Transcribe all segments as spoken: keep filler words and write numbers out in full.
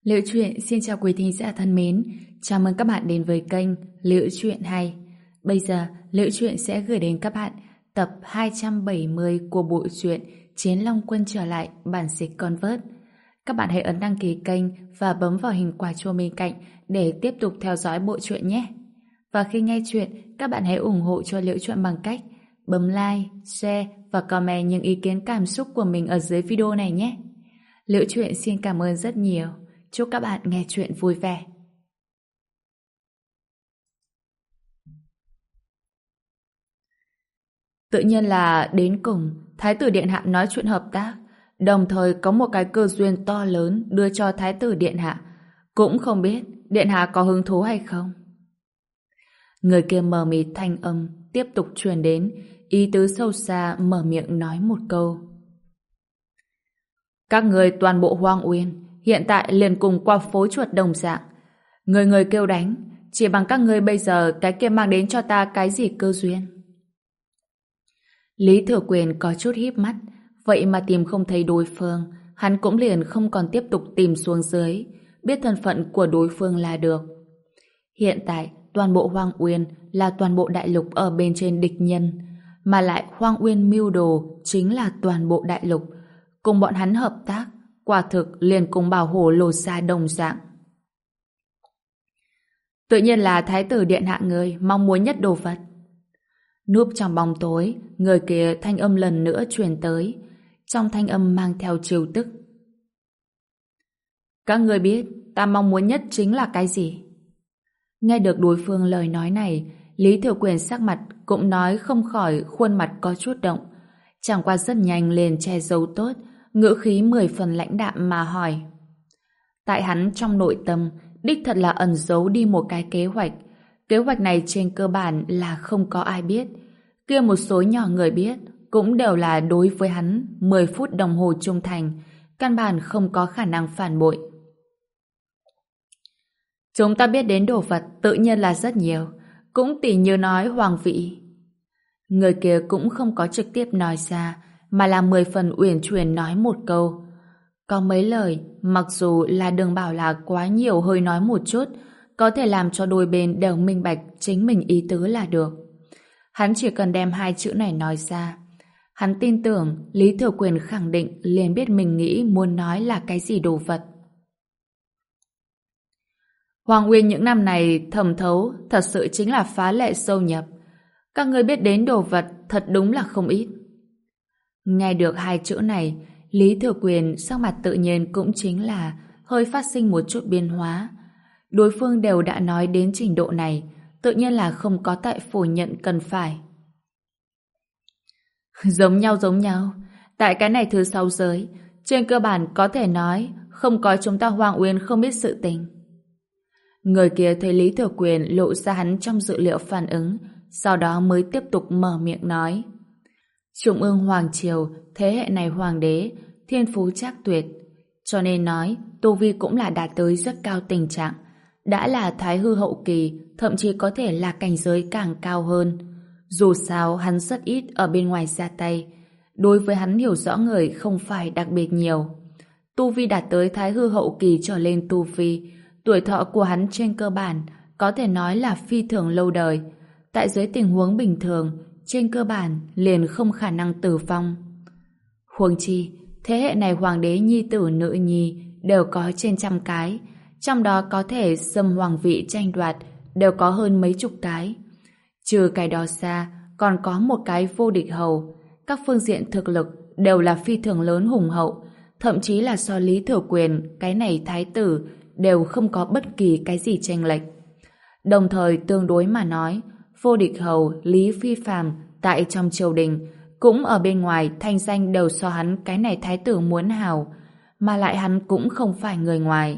Liễu Chuyện xin chào quý thính giả thân mến, chào mừng các bạn đến với kênh Liễu Chuyện Hay. Bây giờ, Liễu Chuyện sẽ gửi đến các bạn tập hai trăm bảy mươi của bộ truyện Chiến Long Quân trở lại bản dịch Convert. Các bạn hãy ấn đăng ký kênh và bấm vào hình quả chuông bên cạnh để tiếp tục theo dõi bộ truyện nhé. Và khi nghe chuyện, các bạn hãy ủng hộ cho Liễu Chuyện bằng cách bấm like, share và comment những ý kiến cảm xúc của mình ở dưới video này nhé. Liễu Chuyện xin cảm ơn rất nhiều. Chúc các bạn nghe chuyện vui vẻ. Tự nhiên là đến cùng, Thái tử Điện Hạ nói chuyện hợp tác, đồng thời có một cái cơ duyên to lớn đưa cho Thái tử Điện Hạ. Cũng không biết Điện Hạ có hứng thú hay không. Người kia mờ mịt thanh âm tiếp tục truyền đến, ý tứ sâu xa mở miệng nói một câu. Các người toàn bộ Hoang Uyên hiện tại liền cùng qua phố chuột đồng dạng. Người người kêu đánh, chỉ bằng các người bây giờ cái kia mang đến cho ta cái gì cơ duyên. Lý Thừa Quyền có chút híp mắt, vậy mà tìm không thấy đối phương, hắn cũng liền không còn tiếp tục tìm xuống dưới, biết thân phận của đối phương là được. Hiện tại, toàn bộ Hoang Uyên là toàn bộ đại lục ở bên trên địch nhân, mà lại Hoang Uyên mưu đồ chính là toàn bộ đại lục, cùng bọn hắn hợp tác, quả thực liền cùng bảo hổ lột ra đồng dạng. Tự nhiên là Thái tử Điện Hạ người mong muốn nhất đồ vật. Núp trong bóng tối, người kia thanh âm lần nữa truyền tới, trong thanh âm mang theo trêu tức. Các người biết ta mong muốn nhất chính là cái gì? Nghe được đối phương lời nói này, Lý Thừa Quyền sắc mặt cũng nói không khỏi khuôn mặt có chút động, chẳng qua rất nhanh liền che giấu tốt, ngữ khí mười phần lãnh đạm mà hỏi. Tại hắn trong nội tâm, đích thật là ẩn giấu đi một cái kế hoạch. Kế hoạch này trên cơ bản là không có ai biết. Kia một số nhỏ người biết, cũng đều là đối với hắn mười phút đồng hồ trung thành, căn bản không có khả năng phản bội. Chúng ta biết đến đồ vật tự nhiên là rất nhiều, cũng tỉ như nói hoàng vị. Người kia cũng không có trực tiếp nói ra, mà là mười phần uyển chuyển nói một câu. Có mấy lời, mặc dù là đừng bảo là quá nhiều hơi nói một chút, có thể làm cho đôi bên đều minh bạch chính mình ý tứ là được. Hắn chỉ cần đem hai chữ này nói ra. Hắn tin tưởng Lý Thừa Quyền khẳng định liền biết mình nghĩ muốn nói là cái gì đồ vật. Hoàng Uyên những năm này thẩm thấu thật sự chính là phá lệ sâu nhập. Các người biết đến đồ vật thật đúng là không ít. Nghe được hai chữ này, Lý Thừa Quyền sắc mặt tự nhiên cũng chính là hơi phát sinh một chút biến hóa. Đối phương đều đã nói đến trình độ này, tự nhiên là không có tại phủ nhận cần phải. Giống nhau giống nhau, tại cái này thứ sáu giới, trên cơ bản có thể nói không có chúng ta Hoàng Uyên không biết sự tình. Người kia thấy Lý Thừa Quyền lộ ra hắn trong dự liệu phản ứng, sau đó mới tiếp tục mở miệng nói. Trung ương Hoàng Triều, thế hệ này Hoàng đế, thiên phú trác tuyệt, cho nên nói tu vi cũng là đạt tới rất cao tình trạng, đã là thái hư hậu kỳ, thậm chí có thể là cảnh giới càng cao hơn. Dù sao hắn rất ít ở bên ngoài ra tay, đối với hắn hiểu rõ người không phải đặc biệt nhiều. Tu vi đạt tới thái hư hậu kỳ trở lên tu vi, tuổi thọ của hắn trên cơ bản có thể nói là phi thường lâu đời. Tại dưới tình huống bình thường, trên cơ bản liền không khả năng tử vong. Huống chi, thế hệ này hoàng đế nhi tử nữ nhi đều có trên trăm cái, trong đó có thể xâm hoàng vị tranh đoạt đều có hơn mấy chục cái. Trừ cái đó ra, còn có một cái vô địch hầu. Các phương diện thực lực đều là phi thường lớn hùng hậu, thậm chí là so Lý Thừa Quyền, cái này thái tử, đều không có bất kỳ cái gì chênh lệch. Đồng thời tương đối mà nói, vô địch hầu Lý Phi Phàm tại trong triều đình cũng ở bên ngoài thanh danh đều so hắn cái này thái tử muốn hào, mà lại hắn cũng không phải người ngoài.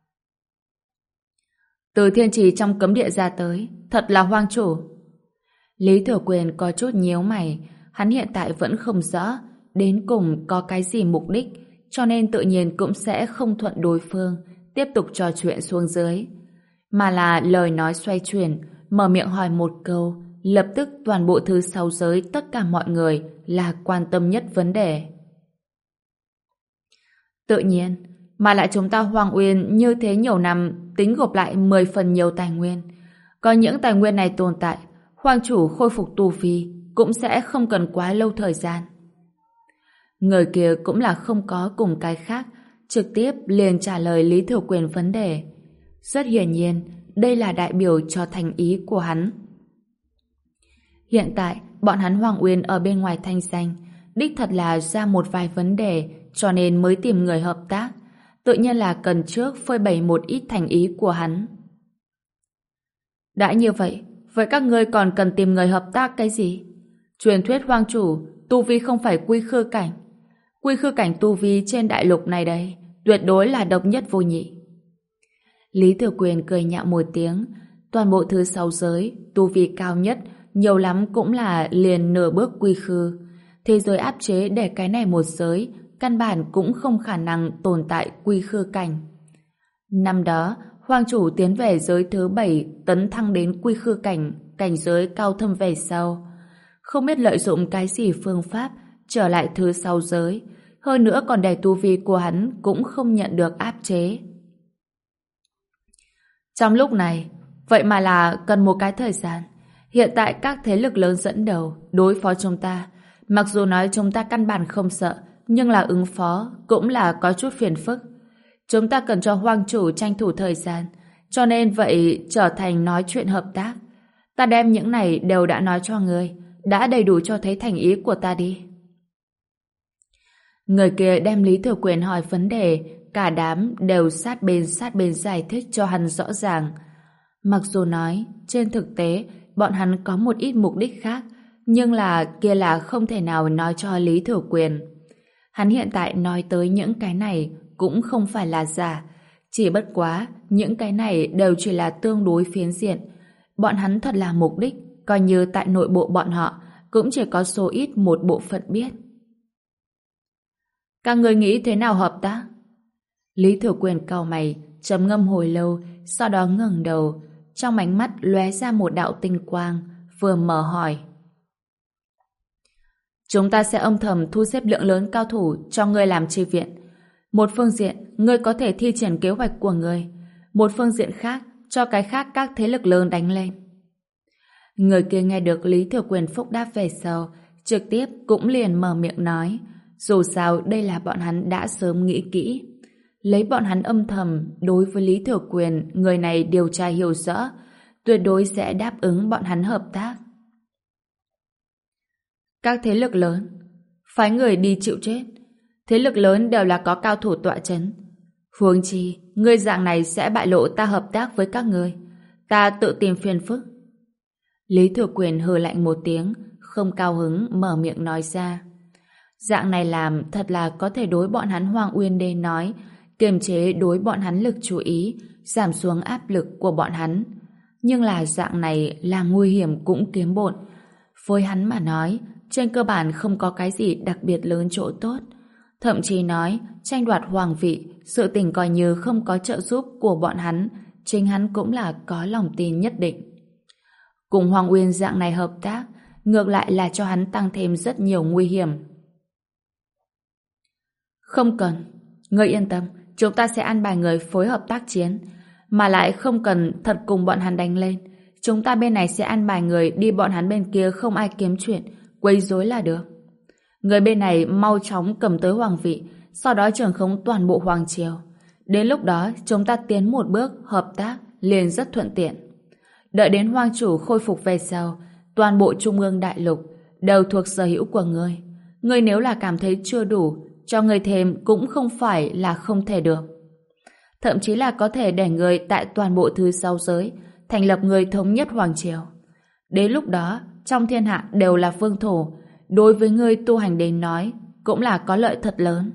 Từ thiên trì trong cấm địa ra tới, thật là hoang chủ. Lý Thừa Quyền có chút nhíu mày, hắn hiện tại vẫn không rõ đến cùng có cái gì mục đích, cho nên tự nhiên cũng sẽ không thuận đối phương tiếp tục trò chuyện xuống dưới, mà là lời nói xoay chuyển, mở miệng hỏi một câu, lập tức toàn bộ thứ sáu giới tất cả mọi người là quan tâm nhất vấn đề. Tự nhiên, mà lại chúng ta Hoàng Uyên như thế nhiều năm tính gộp lại mười phần nhiều tài nguyên. Có những tài nguyên này tồn tại, Hoàng chủ khôi phục tu vi cũng sẽ không cần quá lâu thời gian. Người kia cũng là không có cùng cái khác, trực tiếp liền trả lời Lý Thừa Quyền vấn đề. Rất hiển nhiên, đây là đại biểu cho thành ý của hắn. Hiện tại, bọn hắn Hoàng Uyên ở bên ngoài thanh danh, đích thật là ra một vài vấn đề, cho nên mới tìm người hợp tác. Tự nhiên là cần trước phơi bày một ít thành ý của hắn. Đã như vậy, vậy các ngươi còn cần tìm người hợp tác cái gì? Truyền thuyết Hoàng chủ, tu vi không phải quy khư cảnh. Quy khư cảnh tu vi trên đại lục này đây, tuyệt đối là độc nhất vô nhị. Lý Thừa Quyền cười nhạo một tiếng, toàn bộ thứ sáu giới, tu vi cao nhất, nhiều lắm cũng là liền nửa bước quy khư. Thế giới áp chế để cái này một giới, căn bản cũng không khả năng tồn tại quy khư cảnh. Năm đó, Hoàng chủ tiến về giới thứ bảy tấn thăng đến quy khư cảnh, cảnh giới cao thâm về sau. Không biết lợi dụng cái gì phương pháp, trở lại thứ sáu giới, hơn nữa còn để tu vi của hắn cũng không nhận được áp chế. Trong lúc này, vậy mà là cần một cái thời gian. Hiện tại các thế lực lớn dẫn đầu đối phó chúng ta, mặc dù nói chúng ta căn bản không sợ, nhưng là ứng phó cũng là có chút phiền phức. Chúng ta cần cho Hoàng chủ tranh thủ thời gian, cho nên vậy trở thành nói chuyện hợp tác. Ta đem những này đều đã nói cho ngươi, đã đầy đủ cho thấy thành ý của ta đi. Người kia đem Lý Thừa Quyền hỏi vấn đề, cả đám đều sát bên sát bên giải thích cho hắn rõ ràng. Mặc dù nói, trên thực tế, bọn hắn có một ít mục đích khác, nhưng là kia là không thể nào nói cho Lý Thừa Quyền. Hắn hiện tại nói tới những cái này cũng không phải là giả, chỉ bất quá những cái này đều chỉ là tương đối phiến diện. Bọn hắn thật là mục đích, coi như tại nội bộ bọn họ cũng chỉ có số ít một bộ phận biết. Các người nghĩ thế nào hợp tác? Lý Thừa Quyền cau mày, trầm ngâm hồi lâu, sau đó ngẩng đầu, trong ánh mắt lóe ra một đạo tinh quang, vừa mở hỏi. Chúng ta sẽ âm thầm thu xếp lượng lớn cao thủ cho ngươi làm chi viện. Một phương diện, ngươi có thể thi triển kế hoạch của ngươi. Một phương diện khác, cho cái khác các thế lực lớn đánh lên. Người kia nghe được Lý Thừa Quyền phúc đáp về sau, trực tiếp cũng liền mở miệng nói. Dù sao, đây là bọn hắn đã sớm nghĩ kỹ. Lấy bọn hắn âm thầm đối với Lý Thừa Quyền, người này điều tra hiểu rõ, tuyệt đối sẽ đáp ứng bọn hắn hợp tác. Các thế lực lớn phái người đi chịu chết. Thế lực lớn đều là có cao thủ tọa chấn. Huống chi, ngươi dạng này sẽ bại lộ ta hợp tác với các ngươi. Ta tự tìm phiền phức. Lý Thừa Quyền hừ lạnh một tiếng, không cao hứng mở miệng nói ra. Dạng này làm thật là có thể đối bọn hắn Hoàng Uyên Đê nói, kiềm chế đối bọn hắn lực chú ý, giảm xuống áp lực của bọn hắn. Nhưng là dạng này là nguy hiểm cũng kiếm bộn. Với hắn mà nói, trên cơ bản không có cái gì đặc biệt lớn chỗ tốt. Thậm chí nói, tranh đoạt hoàng vị, sự tình coi như không có trợ giúp của bọn hắn, chính hắn cũng là có lòng tin nhất định. Cùng Hoàng Uyên dạng này hợp tác, ngược lại là cho hắn tăng thêm rất nhiều nguy hiểm. Không cần, ngươi yên tâm, chúng ta sẽ an bài người phối hợp tác chiến, mà lại không cần thật cùng bọn hắn đánh lên. Chúng ta bên này sẽ an bài người đi bọn hắn bên kia không ai kiếm chuyện, quấy rối là được. Người bên này mau chóng cầm tới hoàng vị, sau đó trưởng khống toàn bộ hoàng triều. Đến lúc đó chúng ta tiến một bước hợp tác liền rất thuận tiện. Đợi đến hoàng chủ khôi phục về sau, toàn bộ trung ương đại lục đều thuộc sở hữu của ngươi. Ngươi nếu là cảm thấy chưa đủ, cho ngươi thêm cũng không phải là không thể được. Thậm chí là có thể để ngươi tại toàn bộ thứ sáu giới thành lập người thống nhất hoàng triều. Đến lúc đó, trong thiên hạ đều là vương thổ, đối với ngươi tu hành đến nói cũng là có lợi thật lớn.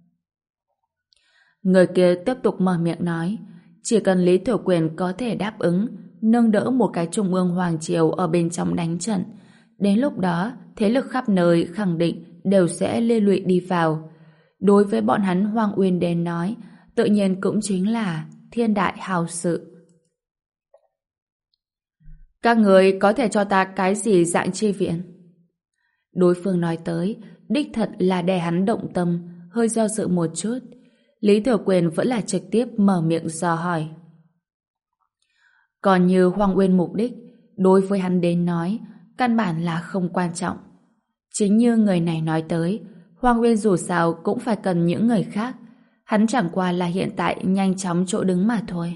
Người kia tiếp tục mở miệng nói, chỉ cần Lý Thừa Quyền có thể đáp ứng nâng đỡ một cái trung ương hoàng triều ở bên trong đánh trận, đến lúc đó thế lực khắp nơi khẳng định đều sẽ liên lụy đi vào. Đối với bọn hắn Hoàng Uyên đến nói, tự nhiên cũng chính là thiên đại hào sự. Các người có thể cho ta cái gì dạng chi viện? Đối phương nói tới, đích thật là để hắn động tâm, hơi do dự một chút. Lý Thừa Quyền vẫn là trực tiếp mở miệng dò hỏi. Còn như Hoang Uyên mục đích, đối với hắn đến nói, căn bản là không quan trọng. Chính như người này nói tới, Hoang Uyên dù sao cũng phải cần những người khác. Hắn chẳng qua là hiện tại nhanh chóng chỗ đứng mà thôi.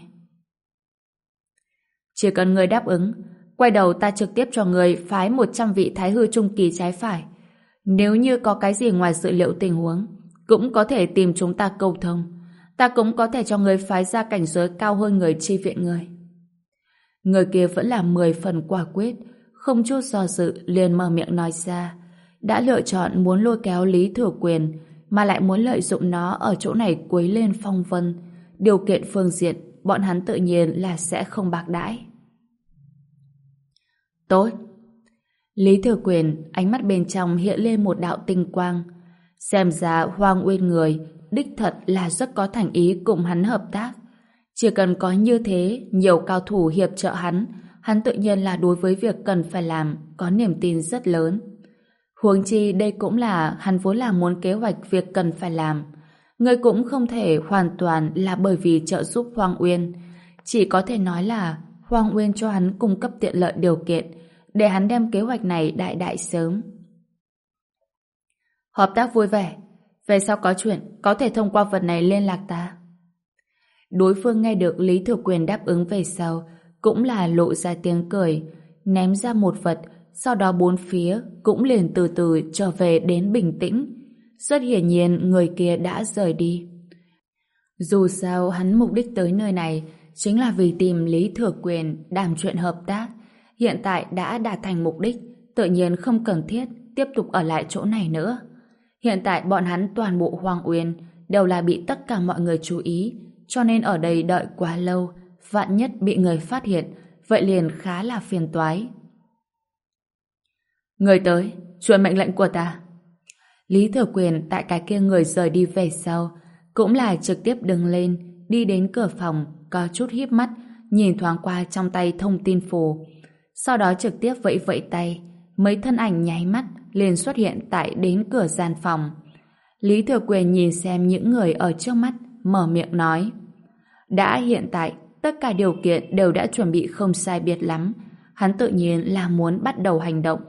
Chỉ cần người đáp ứng, quay đầu ta trực tiếp cho người phái một trăm vị thái hư trung kỳ trái phải. Nếu như có cái gì ngoài dự liệu tình huống, cũng có thể tìm chúng ta câu thông. Ta cũng có thể cho người phái ra cảnh giới cao hơn người chi viện người. Người kia vẫn là mười phần quả quyết, không chút do dự liền mở miệng nói ra. Đã lựa chọn muốn lôi kéo Lý Thừa Quyền, mà lại muốn lợi dụng nó ở chỗ này quấy lên phong vân. Điều kiện phương diện, bọn hắn tự nhiên là sẽ không bạc đãi. Tốt. Lý Thừa Quyền, ánh mắt bên trong hiện lên một đạo tinh quang. Xem ra Hoang Uyên người, đích thật là rất có thành ý cùng hắn hợp tác. Chỉ cần có như thế, nhiều cao thủ hiệp trợ hắn, hắn tự nhiên là đối với việc cần phải làm, có niềm tin rất lớn. Huống chi đây cũng là hắn vốn là muốn kế hoạch việc cần phải làm. Người cũng không thể hoàn toàn là bởi vì trợ giúp Hoang Uyên. Chỉ có thể nói là Hoang Uyên cho hắn cung cấp tiện lợi điều kiện để hắn đem kế hoạch này đại đại sớm. Hợp tác vui vẻ. Về sau có chuyện, có thể thông qua vật này liên lạc ta. Đối phương nghe được Lý Thừa Quyền đáp ứng về sau, cũng là lộ ra tiếng cười, ném ra một vật, sau đó bốn phía cũng liền từ từ trở về đến bình tĩnh. Rất hiển nhiên người kia đã rời đi. Dù sao hắn mục đích tới nơi này chính là vì tìm Lý Thừa Quyền đàm chuyện hợp tác. Hiện tại đã đạt thành mục đích, tự nhiên không cần thiết tiếp tục ở lại chỗ này nữa. Hiện tại bọn hắn toàn bộ Hoang Uyên đều là bị tất cả mọi người chú ý, cho nên ở đây đợi quá lâu, vạn nhất bị người phát hiện, vậy liền khá là phiền toái. Người tới, truyền mệnh lệnh của ta. Lý Thừa Quyền tại cái kia người rời đi về sau, cũng là trực tiếp đứng lên, đi đến cửa phòng, có chút híp mắt, nhìn thoáng qua trong tay thông tin phù. Sau đó trực tiếp vẫy vẫy tay, mấy thân ảnh nháy mắt liền xuất hiện tại đến cửa gian phòng. Lý Thừa Quyền nhìn xem những người ở trước mắt, mở miệng nói. Đã hiện tại, tất cả điều kiện đều đã chuẩn bị không sai biệt lắm. Hắn tự nhiên là muốn bắt đầu hành động.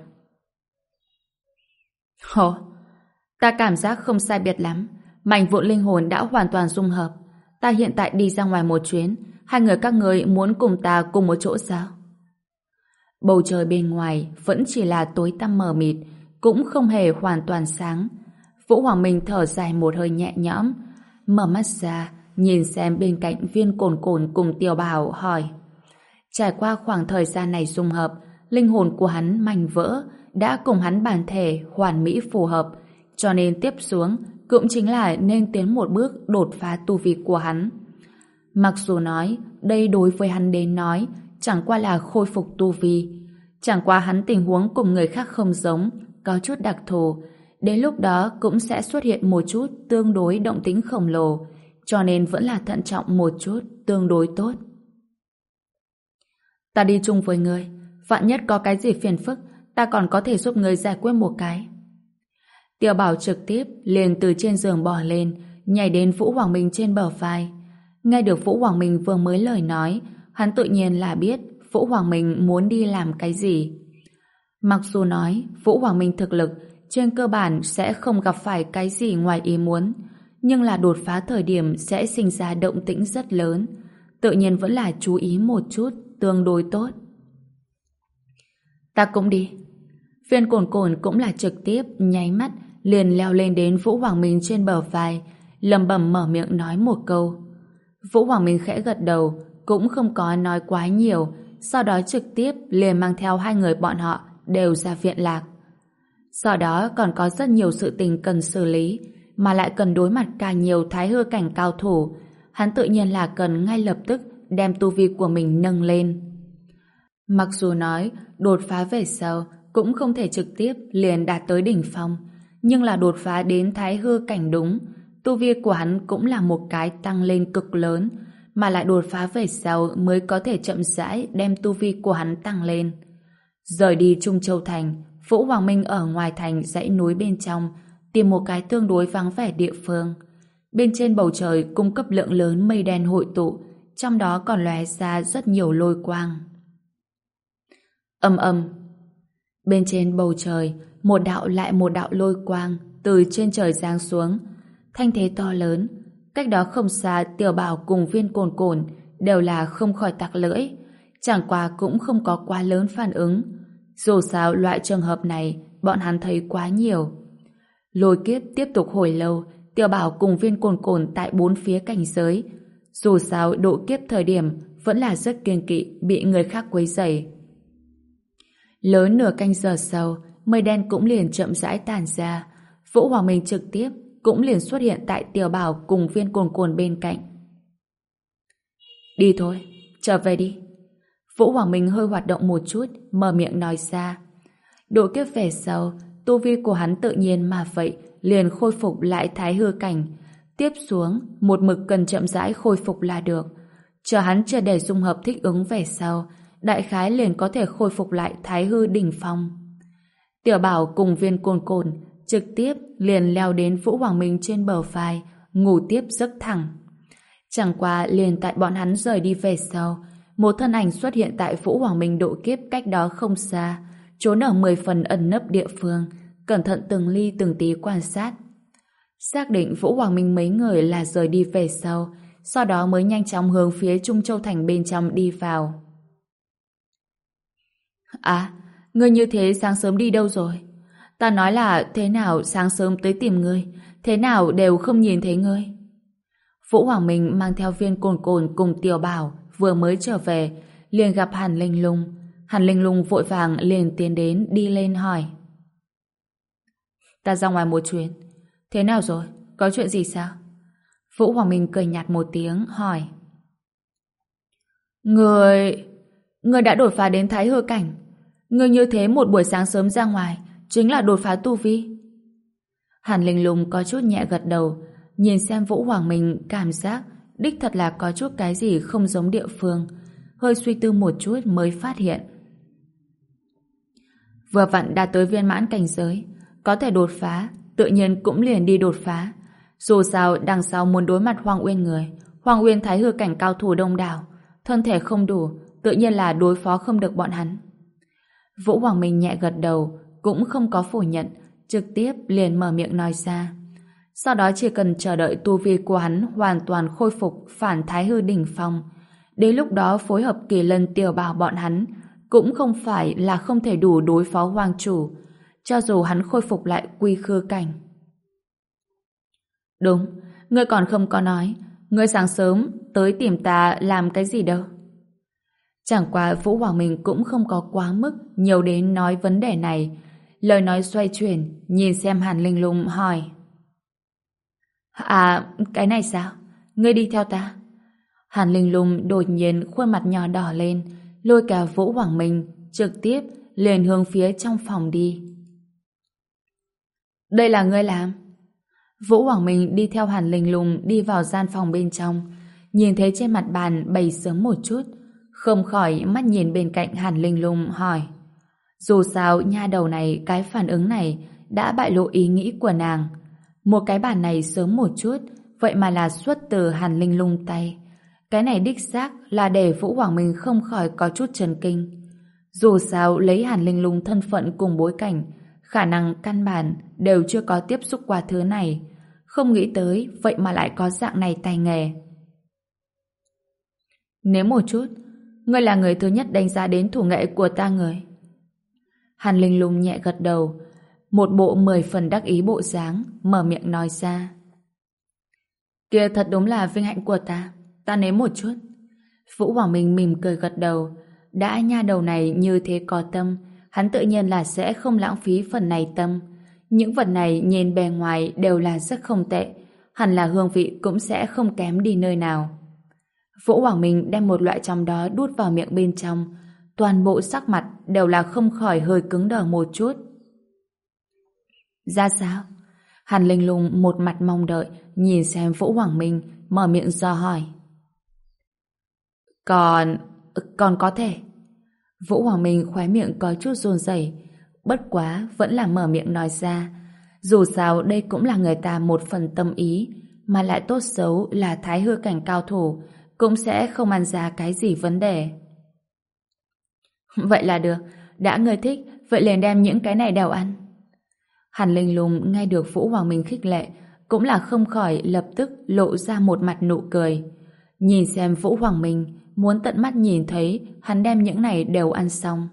Hồ, ta cảm giác không sai biệt lắm. Mảnh vụn linh hồn đã hoàn toàn dung hợp. Ta hiện tại đi ra ngoài một chuyến. Hai người các người muốn cùng ta cùng một chỗ sao? Bầu trời bên ngoài vẫn chỉ là tối tăm mờ mịt, cũng không hề hoàn toàn sáng. Vũ Hoàng Minh thở dài một hơi nhẹ nhõm, mở mắt ra, nhìn xem bên cạnh Viên Cồn Cồn cùng Tiểu Bảo hỏi. Trải qua khoảng thời gian này dung hợp, linh hồn của hắn mảnh vỡ, đã cùng hắn bản thể hoàn mỹ phù hợp, cho nên tiếp xuống cũng chính là nên tiến một bước đột phá tu vi của hắn. Mặc dù nói, đây đối với hắn đến nói, chẳng qua là khôi phục tu vi. Chẳng qua hắn tình huống cùng người khác không giống, có chút đặc thù. Đến lúc đó cũng sẽ xuất hiện một chút tương đối động tĩnh khổng lồ, cho nên vẫn là thận trọng một chút, tương đối tốt. Ta đi chung với ngươi, vạn nhất có cái gì phiền phức, ta còn có thể giúp ngươi giải quyết một cái. Tiểu Bảo trực tiếp liền từ trên giường bò lên, nhảy đến Vũ Hoàng Minh trên bờ vai. Nghe được Vũ Hoàng Minh vừa mới lời nói, hắn tự nhiên là biết Vũ Hoàng Minh muốn đi làm cái gì. Mặc dù nói Vũ Hoàng Minh thực lực trên cơ bản sẽ không gặp phải cái gì ngoài ý muốn, nhưng là đột phá thời điểm sẽ sinh ra động tĩnh rất lớn. Tự nhiên vẫn là chú ý một chút, tương đối tốt. Ta cũng đi. Viên Cồn Cồn cũng là trực tiếp nháy mắt liền leo lên đến Vũ Hoàng Minh trên bờ vai, lẩm bẩm mở miệng nói một câu. Vũ Hoàng Minh khẽ gật đầu, cũng không có nói quá nhiều, sau đó trực tiếp liền mang theo hai người bọn họ đều ra viện lạc. Sau đó còn có rất nhiều sự tình cần xử lý, mà lại cần đối mặt càng nhiều thái hư cảnh cao thủ. Hắn tự nhiên là cần ngay lập tức đem tu vi của mình nâng lên. Mặc dù nói đột phá về sau cũng không thể trực tiếp liền đạt tới đỉnh phong, nhưng là đột phá đến thái hư cảnh đúng, tu vi của hắn cũng là một cái tăng lên cực lớn, mà lại đột phá về sau mới có thể chậm rãi đem tu vi của hắn tăng lên. Rời đi Trung Châu Thành, Vũ Hoàng Minh ở ngoài thành dãy núi bên trong tìm một cái tương đối vắng vẻ địa phương. Bên trên bầu trời cung cấp lượng lớn mây đen hội tụ, trong đó còn lóe ra rất nhiều lôi quang. Ầm ầm. Bên trên bầu trời, một đạo lại một đạo lôi quang từ trên trời giáng xuống, thanh thế to lớn. Cách đó không xa, Tiểu Bảo cùng Viên Cồn Cồn đều là không khỏi tặc lưỡi, chẳng qua cũng không có quá lớn phản ứng. Dù sao loại trường hợp này bọn hắn thấy quá nhiều. Lôi kiếp tiếp tục hồi lâu, Tiểu Bảo cùng Viên Cồn Cồn tại bốn phía cảnh giới. Dù sao độ kiếp thời điểm vẫn là rất kiêng kỵ bị người khác quấy rầy. Lớn nửa canh giờ sau, mây đen cũng liền chậm rãi tàn ra. Vũ Hoàng Minh trực tiếp cũng liền xuất hiện tại Tiểu Bảo cùng Viên Cồn Cồn bên cạnh. Đi thôi, trở về đi. Vũ Hoàng Minh hơi hoạt động một chút, mở miệng nói ra. Độ kiếp về sau, tu vi của hắn tự nhiên mà vậy liền khôi phục lại thái hư cảnh. Tiếp xuống, một mực cần chậm rãi khôi phục là được. Chờ hắn chưa để dung hợp thích ứng về sau, đại khái liền có thể khôi phục lại thái hư đỉnh phong. Tiểu Bảo cùng Viên Cồn Cồn trực tiếp liền leo đến Vũ Hoàng Minh trên bờ vai, ngủ tiếp giấc thẳng. Chẳng qua liền tại bọn hắn rời đi về sau, một thân ảnh xuất hiện tại Vũ Hoàng Minh độ kiếp cách đó không xa, trốn ở mười phần ẩn nấp địa phương, cẩn thận từng ly từng tí quan sát. Xác định Vũ Hoàng Minh mấy người là rời đi về sau, sau đó mới nhanh chóng hướng phía Trung Châu Thành bên trong đi vào. À, ngươi như thế sáng sớm đi đâu rồi? Ta nói là thế nào sáng sớm tới tìm ngươi, thế nào đều không nhìn thấy ngươi. Vũ Hoàng Minh mang theo Viên Cồn Cồn cùng Tiểu Bảo vừa mới trở về, liền gặp Hàn Linh Lung. Hàn Linh Lung vội vàng liền tiến đến đi lên hỏi. Ta ra ngoài một chuyến. Thế nào rồi? Có chuyện gì sao? Vũ Hoàng Minh cười nhạt một tiếng hỏi. Người... Người đã đột phá đến thái hư cảnh. Người như thế một buổi sáng sớm ra ngoài chính là đột phá tu vi. Hàn Linh Lung có chút nhẹ gật đầu, nhìn xem Vũ Hoàng Minh cảm giác đích thật là có chút cái gì không giống địa phương. Hơi suy tư một chút mới phát hiện. Vừa vặn đã tới viên mãn cảnh giới, có thể đột phá, tự nhiên cũng liền đi đột phá. Dù sao đằng sau muốn đối mặt Hoàng Uyên người, Hoàng Uyên thái hư cảnh cao thủ đông đảo, thân thể không đủ, tự nhiên là đối phó không được bọn hắn. Vũ Hoàng Minh nhẹ gật đầu, cũng không có phủ nhận, trực tiếp liền mở miệng nói ra. Sau đó chỉ cần chờ đợi tu vi của hắn hoàn toàn khôi phục phản thái hư đỉnh phong. Đến lúc đó phối hợp Kỳ Lân Tiểu Bảo bọn hắn cũng không phải là không thể đủ đối phó Hoàng chủ, cho dù hắn khôi phục lại quy khư cảnh. Đúng, ngươi còn không có nói, ngươi sáng sớm tới tìm ta làm cái gì đâu. Chẳng qua Vũ Hoàng Minh cũng không có quá mức nhiều đến nói vấn đề này. Lời nói xoay chuyển, nhìn xem Hàn Linh Lung hỏi. À, cái này sao? Ngươi đi theo ta. Hàn Linh Lung đột nhiên khuôn mặt nhỏ đỏ lên, lôi cả Vũ Hoàng Minh trực tiếp liền hướng phía trong phòng đi. Đây là ngươi làm? Vũ Hoàng Minh đi theo Hàn Linh Lung đi vào gian phòng bên trong, nhìn thấy trên mặt bàn bày sớm một chút, không khỏi mắt nhìn bên cạnh Hàn Linh Lung hỏi. Dù sao nha đầu này cái phản ứng này đã bại lộ ý nghĩ của nàng. Một cái bàn này sớm một chút, vậy mà là xuất từ Hàn Linh Lung tay. Cái này đích xác là để Vũ Hoàng Minh không khỏi có chút chấn kinh. Dù sao lấy Hàn Linh Lung thân phận cùng bối cảnh, khả năng căn bản đều chưa có tiếp xúc qua thứ này. Không nghĩ tới vậy mà lại có dạng này tay nghề. Nếu một chút, ngươi là người thứ nhất đánh giá đến thủ nghệ của ta người. Hàn Linh Lung nhẹ gật đầu, một bộ mười phần đắc ý bộ dáng, mở miệng nói ra. Kia thật đúng là vinh hạnh của ta, ta nếm một chút. Vũ Hoàng Minh mỉm cười gật đầu, đã nha đầu này như thế có tâm, hắn tự nhiên là sẽ không lãng phí phần này tâm. Những vật này nhìn bề ngoài đều là rất không tệ, hẳn là hương vị cũng sẽ không kém đi nơi nào. Vũ Hoàng Minh đem một loại trong đó đút vào miệng bên trong, toàn bộ sắc mặt đều là không khỏi hơi cứng đờ một chút. Ra sao? Hàn Linh Lung một mặt mong đợi nhìn xem Vũ Hoàng Minh, mở miệng do hỏi. Còn... còn có thể. Vũ Hoàng Minh khóe miệng có chút run rẩy, bất quá vẫn là mở miệng nói ra. Dù sao đây cũng là người ta một phần tâm ý, mà lại tốt xấu là thái hư cảnh cao thủ, cũng sẽ không ăn ra cái gì vấn đề. Vậy là được, đã ngươi thích, vậy liền đem những cái này đều ăn. Hàn Linh Lung nghe được Vũ Hoàng Minh khích lệ, cũng là không khỏi lập tức lộ ra một mặt nụ cười. Nhìn xem Vũ Hoàng Minh, muốn tận mắt nhìn thấy hắn đem những này đều ăn xong.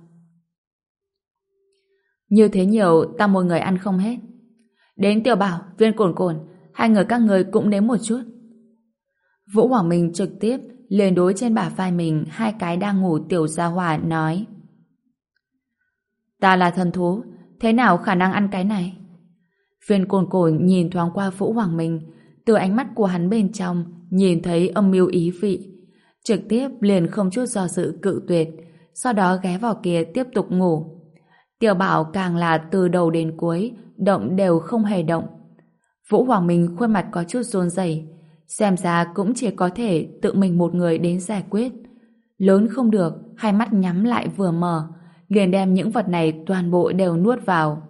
Như thế nhiều, ta một người ăn không hết. Đến Tiểu Bảo, Viên Cồn Cồn, hai người các người cũng nếm một chút. Vũ Hoàng Minh trực tiếp liền đối trên bả vai mình hai cái đang ngủ tiểu gia hỏa nói: Ta là thần thú, thế nào khả năng ăn cái này? Viên Cồn Cồn nhìn thoáng qua Vũ Hoàng Minh, từ ánh mắt của hắn bên trong nhìn thấy âm mưu ý vị, trực tiếp liền không chút do dự cự tuyệt, sau đó ghé vào kia tiếp tục ngủ. Tiểu Bảo càng là từ đầu đến cuối động đều không hề động. Vũ Hoàng Minh khuôn mặt có chút run rẩy, xem ra cũng chỉ có thể tự mình một người đến giải quyết. Lớn không được, hai mắt nhắm lại vừa mở, liền đem những vật này toàn bộ đều nuốt vào.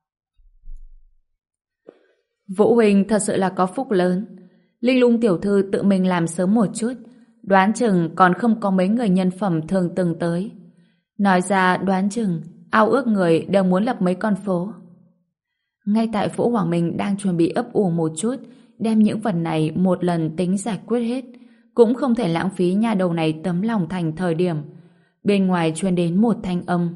Vũ huynh thật sự là có phúc lớn. Linh Lung tiểu thư tự mình làm sớm một chút, đoán chừng còn không có mấy người nhân phẩm thường từng tới. Nói ra đoán chừng ao ước người đều muốn lập mấy con phố. Ngay tại Vũ Hoàng Minh đang chuẩn bị ấp ủ một chút, đem những vật này một lần tính giải quyết hết, cũng không thể lãng phí nha đầu này tấm lòng thành thời điểm. Bên ngoài truyền đến một thanh âm.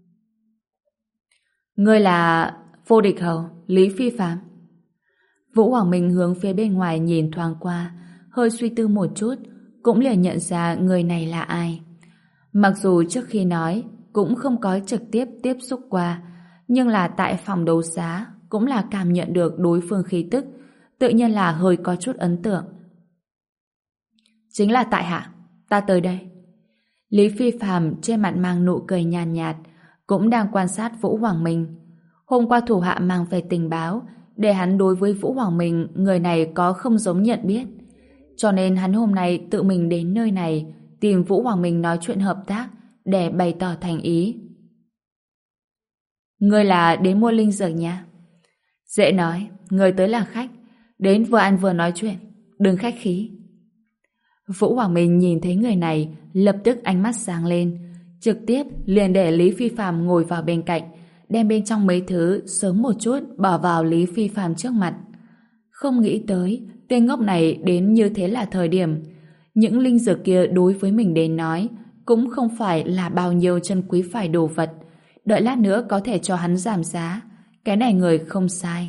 Ngươi là Vô Địch Hầu, Lý Phi Phạm. Vũ Hoàng Minh hướng phía bên ngoài nhìn thoáng qua, hơi suy tư một chút, cũng liền nhận ra người này là ai. Mặc dù trước khi nói cũng không có trực tiếp tiếp xúc qua, nhưng là tại phòng đấu giá cũng là cảm nhận được đối phương khí tức, tự nhiên là hơi có chút ấn tượng. Chính là tại hạ, ta tới đây. Lý Phi Phạm trên mặt mang nụ cười nhàn nhạt, nhạt, cũng đang quan sát Vũ Hoàng Minh. Hôm qua thủ hạ mang về tình báo, để hắn đối với Vũ Hoàng Minh người này có không giống nhận biết. Cho nên hắn hôm nay tự mình đến nơi này tìm Vũ Hoàng Minh nói chuyện hợp tác để bày tỏ thành ý. Ngươi là đến mua linh dược nha. Dễ nói, người tới là khách, đến vừa ăn vừa nói chuyện, đừng khách khí. Vũ Hoàng Minh nhìn thấy người này, lập tức ánh mắt sáng lên, trực tiếp liền để Lý Phi Phạm ngồi vào bên cạnh, đem bên trong mấy thứ sớm một chút bỏ vào Lý Phi Phạm trước mặt. Không nghĩ tới, tên ngốc này đến như thế là thời điểm. Những linh dược kia đối với mình đến nói, cũng không phải là bao nhiêu chân quý phải đồ vật. Đợi lát nữa có thể cho hắn giảm giá. Cái này người không sai.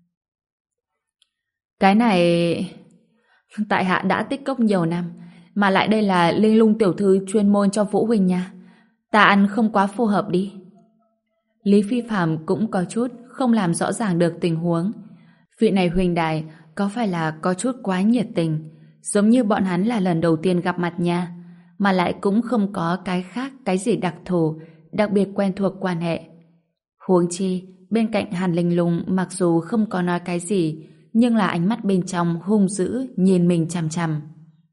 Cái này... Tại hạ đã tích cóp nhiều năm, mà lại đây là Linh Lung tiểu thư chuyên môn cho Vũ huynh nha. Ta ăn không quá phù hợp đi. Lý Phi Phạm cũng có chút không làm rõ ràng được tình huống. Vị này huynh đài có phải là có chút quá nhiệt tình, giống như bọn hắn là lần đầu tiên gặp mặt nha, mà lại cũng không có cái khác, cái gì đặc thù, đặc biệt quen thuộc quan hệ. Huống chi, bên cạnh Hàn Linh Lung mặc dù không có nói cái gì, nhưng là ánh mắt bên trong hung dữ nhìn mình chằm chằm.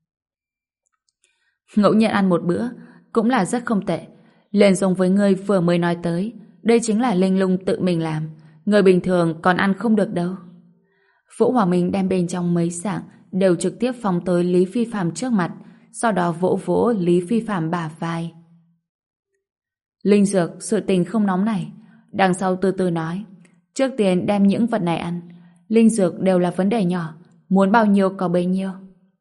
Ngẫu nhiên ăn một bữa cũng là rất không tệ. Liền giống với ngươi vừa mới nói tới, đây chính là Linh Lung tự mình làm, người bình thường còn ăn không được đâu. Vũ Hòa Minh đem bên trong mấy sảng đều trực tiếp phóng tới Lý Phi Phạm trước mặt, sau đó vỗ vỗ Lý Phi Phạm bả vai. Linh dược, sự tình không nóng này, đằng sau từ từ nói. Trước tiên đem những vật này ăn. Linh dược đều là vấn đề nhỏ, muốn bao nhiêu có bấy nhiêu.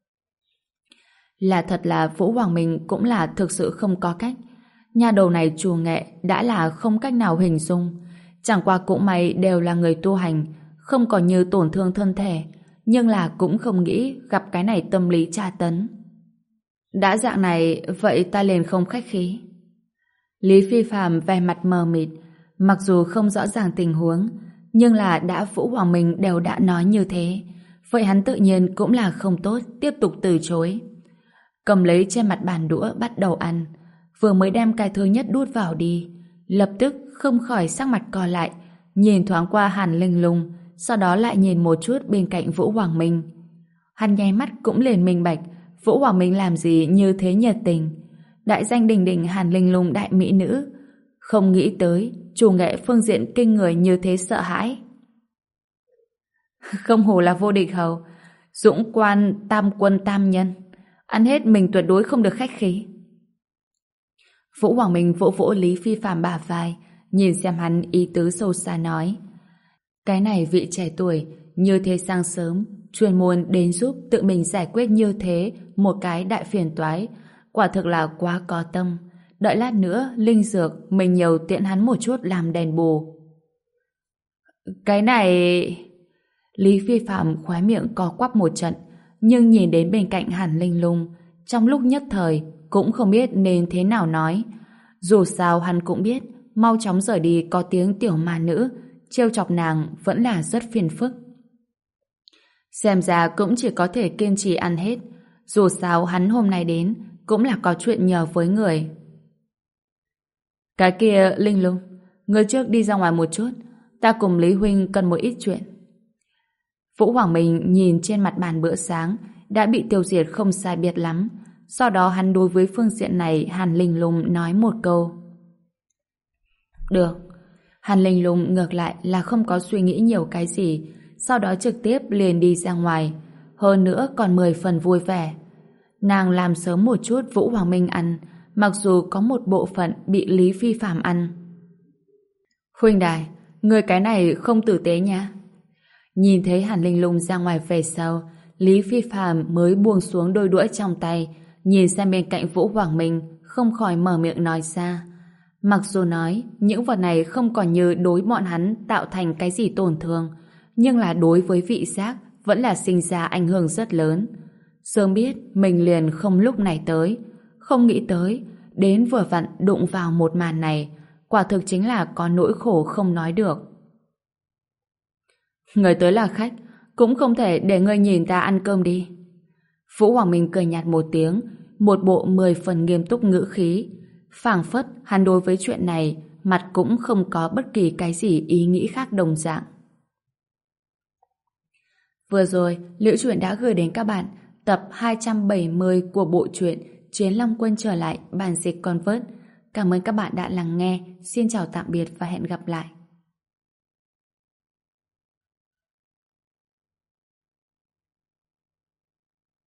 Là thật là Vũ Hoàng Minh cũng là thực sự không có cách. Nhà đầu này trù nghệ đã là không cách nào hình dung. Chẳng qua cũng may đều là người tu hành, không còn như tổn thương thân thể, nhưng là cũng không nghĩ gặp cái này tâm lý tra tấn. Đã dạng này, vậy ta liền không khách khí. Lý Phi Phạm vẻ mặt mờ mịt, mặc dù không rõ ràng tình huống, nhưng là đã Vũ Hoàng Minh đều đã nói như thế, vậy hắn tự nhiên cũng là không tốt tiếp tục từ chối. Cầm lấy trên mặt bàn đũa bắt đầu ăn, vừa mới đem cái thứ nhất đút vào đi, lập tức không khỏi sắc mặt co lại, nhìn thoáng qua Hàn Linh Lung, sau đó lại nhìn một chút bên cạnh Vũ Hoàng Minh. Hắn nháy mắt cũng liền minh bạch Vũ Hoàng Minh làm gì như thế nhiệt tình. Đại danh đình đình Hàn Linh Lung đại mỹ nữ, không nghĩ tới chủ nghệ phương diện kinh người như thế sợ hãi. Không hổ là vô địch hầu, Dũng quan tam quân tam nhân. Ăn hết mình tuyệt đối không được khách khí. Vũ Hoàng Minh vỗ vỗ Lý Phi Phạm bả vai, nhìn xem hắn ý tứ sâu xa nói. Cái này vị trẻ tuổi, như thế sáng sớm, chuyên môn đến giúp tự mình giải quyết như thế một cái đại phiền toái, quả thực là quá có tâm. Đợi lát nữa, linh dược mình nhiều tiện hắn một chút làm đền bù. Cái này... Lý Phi Phạm khóe miệng co quắp một trận, nhưng nhìn đến bên cạnh Hàn Linh Lung, trong lúc nhất thời cũng không biết nên thế nào nói. Dù sao hắn cũng biết mau chóng rời đi có tiếng tiểu ma nữ, trêu chọc nàng vẫn là rất phiền phức. Xem ra cũng chỉ có thể kiên trì ăn hết. Dù sao hắn hôm nay đến cũng là có chuyện nhờ với người. Cái kia Linh Lung, người trước đi ra ngoài một chút, ta cùng Lý Huynh cần một ít chuyện. Vũ Hoàng Minh nhìn trên mặt bàn bữa sáng đã bị tiêu diệt không sai biệt lắm. Sau đó hắn đối với phương diện này Hàn Linh Lung nói một câu. Được. Hàn Linh Lung ngược lại là không có suy nghĩ nhiều cái gì, sau đó trực tiếp liền đi ra ngoài, hơn nữa còn mười phần vui vẻ. Nàng làm sớm một chút Vũ Hoàng Minh ăn, mặc dù có một bộ phận bị Lý Phi Phạm ăn. Huynh đài, người cái này không tử tế nha. Nhìn thấy Hàn Linh Lung ra ngoài về sau, Lý Phi Phạm mới buông xuống đôi đũa trong tay, nhìn sang bên cạnh Vũ Hoàng Minh, không khỏi mở miệng nói ra. Mặc dù nói những vật này không còn như đối bọn hắn tạo thành cái gì tổn thương, nhưng là đối với vị giác vẫn là sinh ra ảnh hưởng rất lớn. Sớm biết mình liền không lúc này tới, không nghĩ tới đến vừa vặn đụng vào một màn này, quả thực chính là có nỗi khổ không nói được. Người tới là khách, cũng không thể để ngươi nhìn ta ăn cơm đi. Vũ Hoàng Minh cười nhạt một tiếng, một bộ mười phần nghiêm túc ngữ khí, phảng phất hắn đối với chuyện này mặt cũng không có bất kỳ cái gì ý nghĩ khác đồng dạng. Vừa rồi, Liễu Chuyện đã gửi đến các bạn tập hai trăm bảy mươi của bộ truyện Chiến Long Quân trở lại bản dịch Convert. Cảm ơn các bạn đã lắng nghe. Xin chào tạm biệt và hẹn gặp lại.